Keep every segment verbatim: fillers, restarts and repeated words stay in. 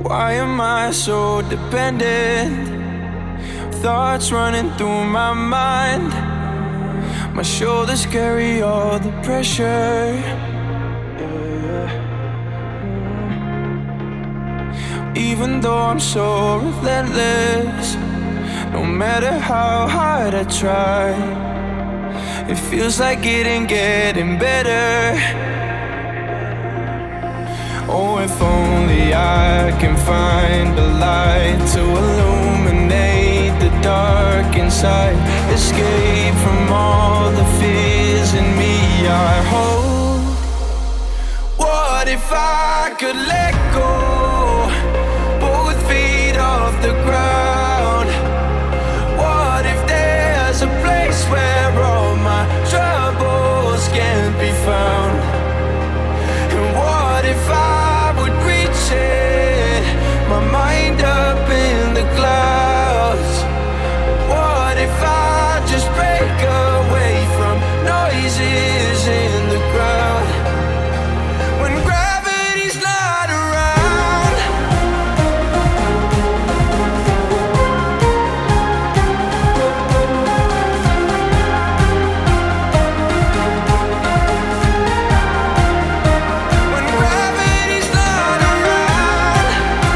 Why am I so dependent? Thoughts running through my mind. My shoulders carry all the pressure. Even though I'm so relentless, no matter how hard I try, it feels like it ain't getting better. Oh, if only I can find a light to illuminate the dark inside. Escape from all the fears in me I hold. What if I could let go? Both feet off the ground. What if there's a place where all my troubles can be found? And what if I would reach it, my mind up in the clouds? What if I just break away from noises in the crowd? When gravity's not around. When gravity's not around.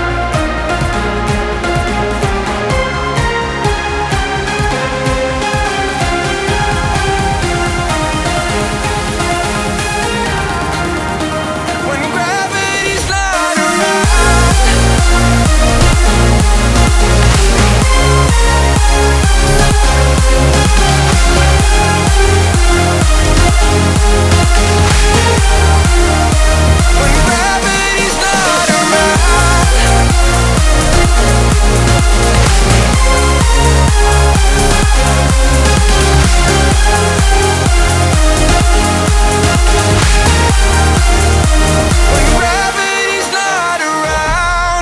When gravity's not around. When gravity's not around. When gravity's not around.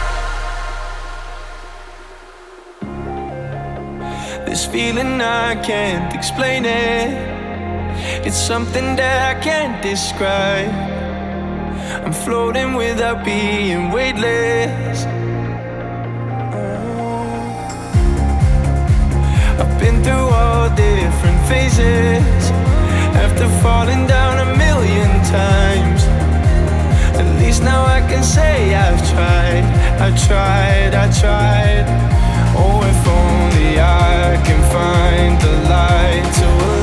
This feeling, I can't explain it. It's something that I can't describe. I'm floating without being weightless. I've been through all different phases, after falling down a million times. At least now I can say I've tried, I tried, I tried. Oh, if only I can find the light to